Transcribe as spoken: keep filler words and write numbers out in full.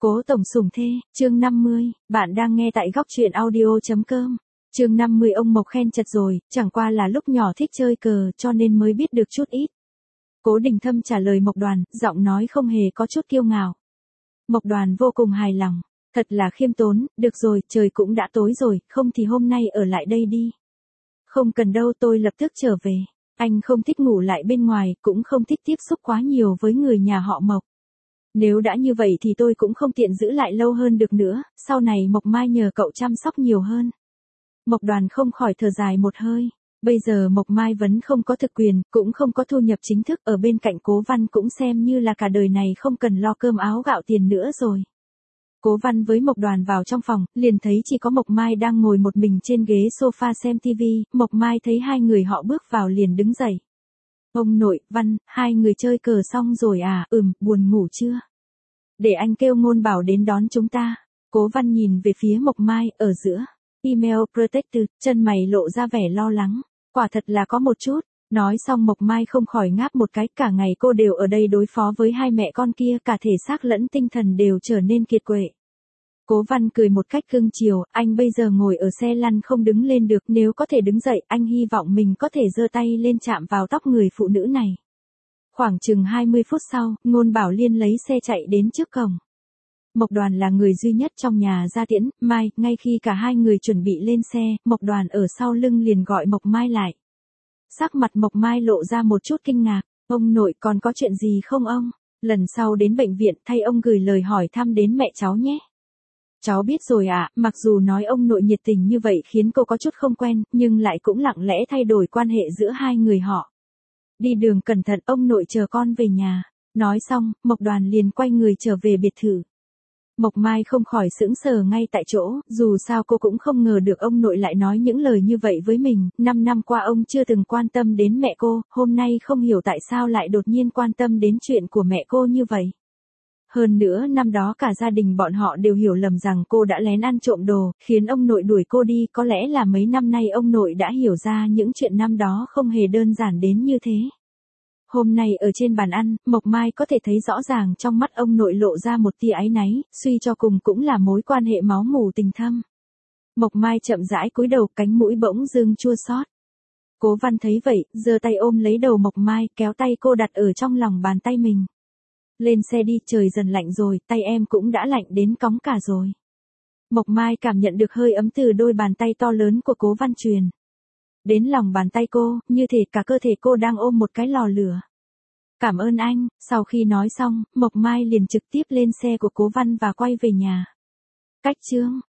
Cố tổng sủng thê, chương năm mươi, bạn đang nghe tại góc truyện audio.com. Chương năm mươi ông Mộc khen chật rồi, chẳng qua là lúc nhỏ thích chơi cờ cho nên mới biết được chút ít. Cố Đình Thâm trả lời Mộc Đoàn, giọng nói không hề có chút kiêu ngạo. Mộc Đoàn vô cùng hài lòng, thật là khiêm tốn, được rồi, trời cũng đã tối rồi, không thì hôm nay ở lại đây đi. Không cần đâu, tôi lập tức trở về. Anh không thích ngủ lại bên ngoài, cũng không thích tiếp xúc quá nhiều với người nhà họ Mộc. Nếu đã như vậy thì tôi cũng không tiện giữ lại lâu hơn được nữa, sau này Mộc Mai nhờ cậu chăm sóc nhiều hơn. Mộc Đoàn không khỏi thở dài một hơi. Bây giờ Mộc Mai vẫn không có thực quyền, cũng không có thu nhập chính thức, ở bên cạnh Cố Văn cũng xem như là cả đời này không cần lo cơm áo gạo tiền nữa rồi. Cố Văn với Mộc Đoàn vào trong phòng, liền thấy chỉ có Mộc Mai đang ngồi một mình trên ghế sofa xem tivi. Mộc Mai thấy hai người họ bước vào liền đứng dậy. Ông nội, Văn, hai người chơi cờ xong rồi à? Ừm, buồn ngủ chưa? Để anh kêu Ngôn Bảo đến đón chúng ta. Cố Văn nhìn về phía Mộc Mai, ở giữa email protected, chân mày lộ ra vẻ lo lắng. Quả thật là có một chút. Nói xong Mộc Mai không khỏi ngáp một cái, cả ngày cô đều ở đây đối phó với hai mẹ con kia, cả thể xác lẫn tinh thần đều trở nên kiệt quệ. Cố Văn cười một cách cưng chiều, anh bây giờ ngồi ở xe lăn không đứng lên được, nếu có thể đứng dậy, anh hy vọng mình có thể giơ tay lên chạm vào tóc người phụ nữ này. Khoảng chừng hai mươi phút sau, Ngôn Bảo Liên lấy xe chạy đến trước cổng. Mộc Đoàn là người duy nhất trong nhà ra tiễn Mai, ngay khi cả hai người chuẩn bị lên xe, Mộc Đoàn ở sau lưng liền gọi Mộc Mai lại. Sắc mặt Mộc Mai lộ ra một chút kinh ngạc, ông nội còn có chuyện gì không ông? Lần sau đến bệnh viện thay ông gửi lời hỏi thăm đến mẹ cháu nhé. Cháu biết rồi ạ, à, mặc dù nói ông nội nhiệt tình như vậy khiến cô có chút không quen, nhưng lại cũng lặng lẽ thay đổi quan hệ giữa hai người họ. Đi đường cẩn thận, ông nội chờ con về nhà. Nói xong, Mộc Đoàn liền quay người trở về biệt thự. Mộc Mai không khỏi sững sờ ngay tại chỗ, dù sao cô cũng không ngờ được ông nội lại nói những lời như vậy với mình. Năm năm qua ông chưa từng quan tâm đến mẹ cô, hôm nay không hiểu tại sao lại đột nhiên quan tâm đến chuyện của mẹ cô như vậy. Hơn nữa năm đó cả gia đình bọn họ đều hiểu lầm rằng cô đã lén ăn trộm đồ, khiến ông nội đuổi cô đi, có lẽ là mấy năm nay ông nội đã hiểu ra những chuyện năm đó không hề đơn giản đến như thế. Hôm nay ở trên bàn ăn, Mộc Mai có thể thấy rõ ràng trong mắt ông nội lộ ra một tia áy náy, suy cho cùng cũng là mối quan hệ máu mủ tình thâm. Mộc Mai chậm rãi cúi đầu, cánh mũi bỗng dưng chua xót. Cố Văn thấy vậy, giơ tay ôm lấy đầu Mộc Mai, kéo tay cô đặt ở trong lòng bàn tay mình. Lên xe đi, trời dần lạnh rồi, tay em cũng đã lạnh đến cóng cả rồi. Mộc Mai cảm nhận được hơi ấm từ đôi bàn tay to lớn của Cố Văn truyền đến lòng bàn tay cô, như thể cả cơ thể cô đang ôm một cái lò lửa. Cảm ơn anh. Sau khi nói xong, Mộc Mai liền trực tiếp lên xe của Cố Văn và quay về nhà. Cách chương